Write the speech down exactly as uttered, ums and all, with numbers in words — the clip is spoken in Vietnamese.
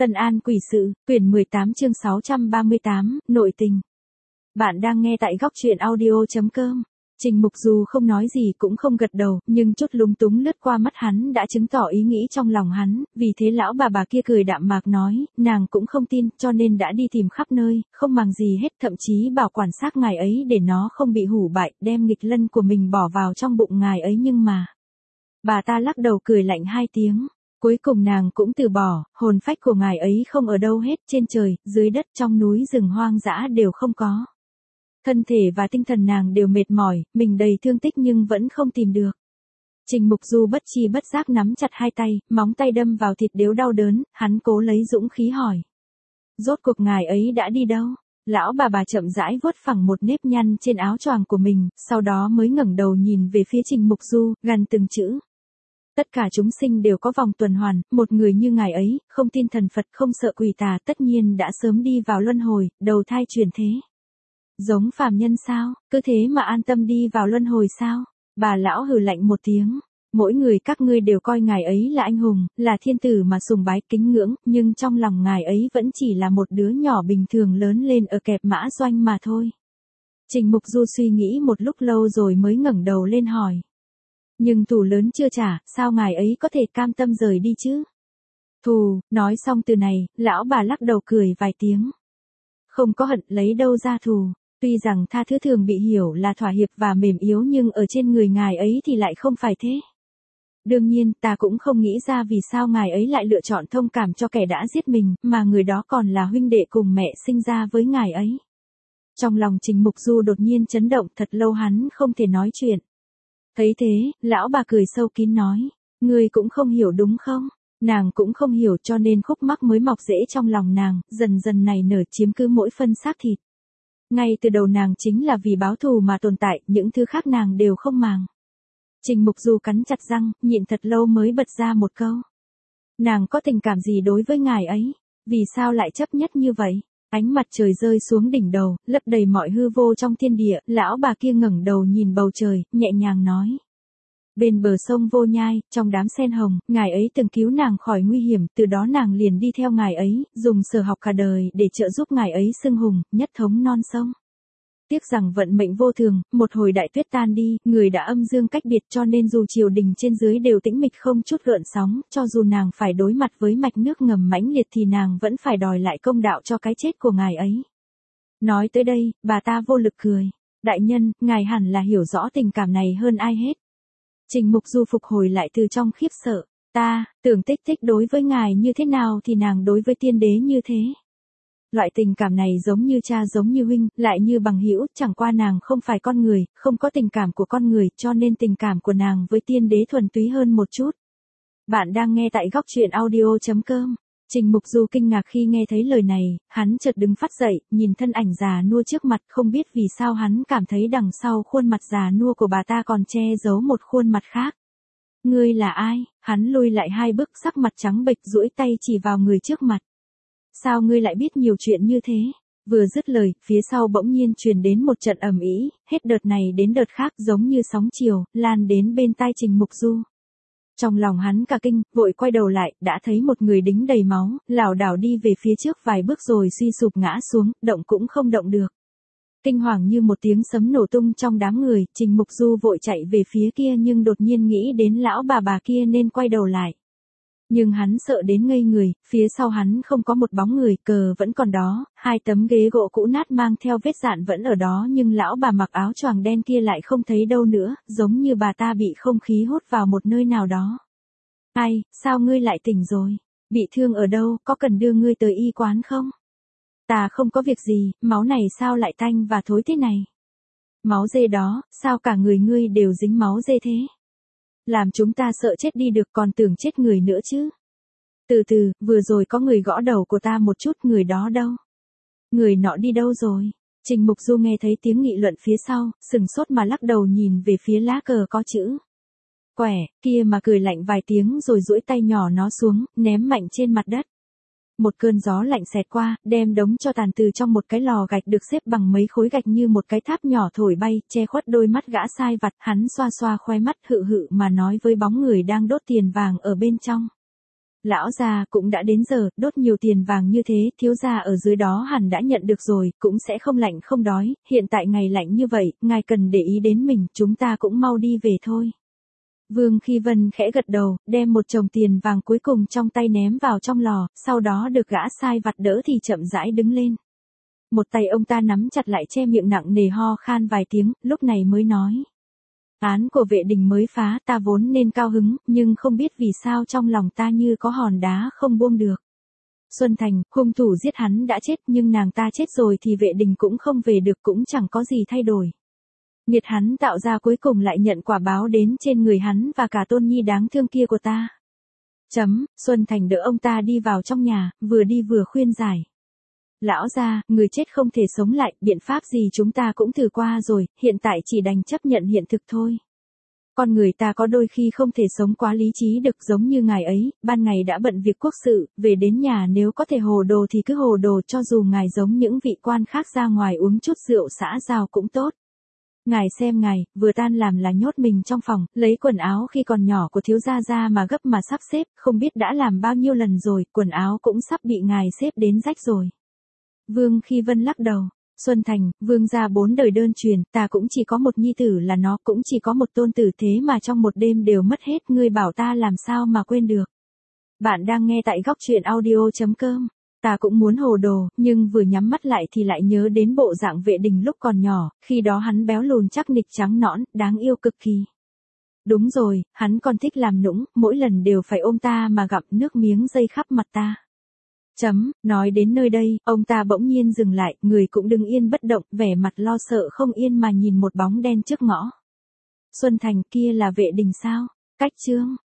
Tân An Quỷ Sự, quyển mười tám chương sáu trăm ba mươi tám, nội tình. Bạn đang nghe tại góc truyện audio.com. Trình Mục dù không nói gì cũng không gật đầu, nhưng chút lúng túng lướt qua mắt hắn đã chứng tỏ ý nghĩ trong lòng hắn, vì thế lão bà bà kia cười đạm mạc nói, nàng cũng không tin, cho nên đã đi tìm khắp nơi, không màng gì hết, thậm chí bảo quản xác ngài ấy để nó không bị hủ bại, đem nghịch lân của mình bỏ vào trong bụng ngài ấy nhưng mà. Bà ta lắc đầu cười lạnh hai tiếng. Cuối cùng nàng cũng từ bỏ, hồn phách của ngài ấy không ở đâu hết, trên trời, dưới đất, trong núi rừng hoang dã đều không có. Thân thể và tinh thần nàng đều mệt mỏi, mình đầy thương tích nhưng vẫn không tìm được. Trình Mục Du bất chi bất giác nắm chặt hai tay, móng tay đâm vào thịt đếu đau đớn, hắn cố lấy dũng khí hỏi. Rốt cuộc ngài ấy đã đi đâu? Lão bà bà chậm rãi vuốt phẳng một nếp nhăn trên áo choàng của mình, sau đó mới ngẩng đầu nhìn về phía Trình Mục Du, gằn từng chữ. Tất cả chúng sinh đều có vòng tuần hoàn, một người như ngài ấy, không tin thần Phật, không sợ quỷ tà, tất nhiên đã sớm đi vào luân hồi, đầu thai chuyển thế. Giống phàm nhân sao, cứ thế mà an tâm đi vào luân hồi sao? Bà lão hừ lạnh một tiếng. Mỗi người các ngươi đều coi ngài ấy là anh hùng, là thiên tử mà sùng bái kính ngưỡng, nhưng trong lòng ngài ấy vẫn chỉ là một đứa nhỏ bình thường lớn lên ở kẹp mã doanh mà thôi. Trình Mục Du suy nghĩ một lúc lâu rồi mới ngẩng đầu lên hỏi. Nhưng thù lớn chưa trả, sao ngài ấy có thể cam tâm rời đi chứ? Thù, nói xong từ này, lão bà lắc đầu cười vài tiếng. Không có hận lấy đâu ra thù, tuy rằng tha thứ thường bị hiểu là thỏa hiệp và mềm yếu nhưng ở trên người ngài ấy thì lại không phải thế. Đương nhiên, ta cũng không nghĩ ra vì sao ngài ấy lại lựa chọn thông cảm cho kẻ đã giết mình, mà người đó còn là huynh đệ cùng mẹ sinh ra với ngài ấy. Trong lòng Trình Mục Du đột nhiên chấn động, thật lâu hắn không thể nói chuyện. Thấy thế, lão bà cười sâu kín nói, ngươi cũng không hiểu đúng không? Nàng cũng không hiểu cho nên khúc mắc mới mọc rễ trong lòng nàng, dần dần nảy nở chiếm cứ mỗi phân xác thịt. Ngay từ đầu nàng chính là vì báo thù mà tồn tại, những thứ khác nàng đều không màng. Trình Mục Du cắn chặt răng, nhịn thật lâu mới bật ra một câu. Nàng có tình cảm gì đối với ngài ấy? Vì sao lại chấp nhất như vậy? Ánh mặt trời rơi xuống đỉnh đầu, lấp đầy mọi hư vô trong thiên địa, lão bà kia ngẩng đầu nhìn bầu trời, nhẹ nhàng nói. Bên bờ sông Vô Nhai, trong đám sen hồng, ngài ấy từng cứu nàng khỏi nguy hiểm, từ đó nàng liền đi theo ngài ấy, dùng sở học cả đời để trợ giúp ngài ấy xưng hùng, nhất thống non sông. Tiếc rằng vận mệnh vô thường, một hồi đại tuyết tan đi, người đã âm dương cách biệt cho nên dù triều đình trên dưới đều tĩnh mịch không chút gợn sóng, cho dù nàng phải đối mặt với mạch nước ngầm mãnh liệt thì nàng vẫn phải đòi lại công đạo cho cái chết của ngài ấy. Nói tới đây, bà ta vô lực cười. Đại nhân, ngài hẳn là hiểu rõ tình cảm này hơn ai hết. Trình Mục Du phục hồi lại từ trong khiếp sợ. Ta, tưởng Tích Tích đối với ngài như thế nào thì nàng đối với tiên đế như thế. Loại tình cảm này giống như cha giống như huynh, lại như bằng hữu, chẳng qua nàng không phải con người, không có tình cảm của con người, cho nên tình cảm của nàng với tiên đế thuần túy hơn một chút. Bạn đang nghe tại góc truyện audio.com. Trình Mục Du kinh ngạc khi nghe thấy lời này, hắn chợt đứng phát dậy, nhìn thân ảnh già nua trước mặt, không biết vì sao hắn cảm thấy đằng sau khuôn mặt già nua của bà ta còn che giấu một khuôn mặt khác. Ngươi là ai? Hắn lùi lại hai bước, sắc mặt trắng bệch, duỗi tay chỉ vào người trước mặt. Sao ngươi lại biết nhiều chuyện như thế? Vừa dứt lời, phía sau bỗng nhiên truyền đến một trận ầm ĩ, hết đợt này đến đợt khác giống như sóng chiều, lan đến bên tai Trình Mục Du. Trong lòng hắn cả kinh, vội quay đầu lại, đã thấy một người đính đầy máu, lảo đảo đi về phía trước vài bước rồi suy sụp ngã xuống, động cũng không động được. Kinh hoàng như một tiếng sấm nổ tung trong đám người, Trình Mục Du vội chạy về phía kia nhưng đột nhiên nghĩ đến lão bà bà kia nên quay đầu lại. Nhưng hắn sợ đến ngây người, phía sau hắn không có một bóng người, cờ vẫn còn đó, hai tấm ghế gỗ cũ nát mang theo vết dạn vẫn ở đó nhưng lão bà mặc áo choàng đen kia lại không thấy đâu nữa, giống như bà ta bị không khí hút vào một nơi nào đó. Ai, sao ngươi lại tỉnh rồi? Bị thương ở đâu, có cần đưa ngươi tới y quán không? Ta không có việc gì, máu này sao lại tanh và thối thế này? Máu dê đó, sao cả người ngươi đều dính máu dê thế? Làm chúng ta sợ chết đi được còn tưởng chết người nữa chứ. Từ từ, vừa rồi có người gõ đầu của ta một chút, người đó đâu? Người nọ đi đâu rồi? Trình Mục Du nghe thấy tiếng nghị luận phía sau, sừng sốt mà lắc đầu nhìn về phía lá cờ có chữ. Quẻ, kia mà cười lạnh vài tiếng rồi duỗi tay nhỏ nó xuống, ném mạnh trên mặt đất. Một cơn gió lạnh xẹt qua, đem đống tro tàn từ trong một cái lò gạch được xếp bằng mấy khối gạch như một cái tháp nhỏ thổi bay, che khuất đôi mắt gã sai vặt, hắn xoa xoa khoe mắt hự hự mà nói với bóng người đang đốt tiền vàng ở bên trong. Lão gia cũng đã đến giờ, đốt nhiều tiền vàng như thế, thiếu gia ở dưới đó hẳn đã nhận được rồi, cũng sẽ không lạnh không đói, hiện tại ngày lạnh như vậy, ngài cần để ý đến mình, chúng ta cũng mau đi về thôi. Vương Khi Vân khẽ gật đầu, đem một chồng tiền vàng cuối cùng trong tay ném vào trong lò, sau đó được gã sai vặt đỡ thì chậm rãi đứng lên. Một tay ông ta nắm chặt lại che miệng nặng nề ho khan vài tiếng, lúc này mới nói. Án của Vệ Đình mới phá, ta vốn nên cao hứng, nhưng không biết vì sao trong lòng ta như có hòn đá không buông được. Xuân Thành, hung thủ giết hắn đã chết, nhưng nàng ta chết rồi thì Vệ Đình cũng không về được, cũng chẳng có gì thay đổi. Nghiệt hắn tạo ra cuối cùng lại nhận quả báo đến trên người hắn và cả tôn nhi đáng thương kia của ta. Chấm, Xuân Thành đỡ ông ta đi vào trong nhà, vừa đi vừa khuyên giải. Lão gia, người chết không thể sống lại, biện pháp gì chúng ta cũng thử qua rồi, hiện tại chỉ đành chấp nhận hiện thực thôi. Con người ta có đôi khi không thể sống quá lý trí được, giống như ngài ấy, ban ngày đã bận việc quốc sự, về đến nhà nếu có thể hồ đồ thì cứ hồ đồ, cho dù ngài giống những vị quan khác ra ngoài uống chút rượu xã giao cũng tốt. Ngài xem ngài, vừa tan làm là nhốt mình trong phòng, lấy quần áo khi còn nhỏ của thiếu gia ra mà gấp mà sắp xếp, không biết đã làm bao nhiêu lần rồi, quần áo cũng sắp bị ngài xếp đến rách rồi. Vương Khi Vân lắc đầu. Xuân Thành, vương gia bốn đời đơn truyền, ta cũng chỉ có một nhi tử là nó, cũng chỉ có một tôn tử, thế mà trong một đêm đều mất hết, ngươi bảo ta làm sao mà quên được. Bạn đang nghe tại góc truyện audio chấm com. Ta cũng muốn hồ đồ, nhưng vừa nhắm mắt lại thì lại nhớ đến bộ dạng Vệ Đình lúc còn nhỏ, khi đó hắn béo lùn chắc nịch trắng nõn, đáng yêu cực kỳ. Đúng rồi, hắn còn thích làm nũng, mỗi lần đều phải ôm ta mà gặp, nước miếng dây khắp mặt ta. Chấm, nói đến nơi đây, ông ta bỗng nhiên dừng lại, người cũng đứng yên bất động, vẻ mặt lo sợ không yên mà nhìn một bóng đen trước ngõ. Xuân Thành, kia là Vệ Đình sao? Cách chương.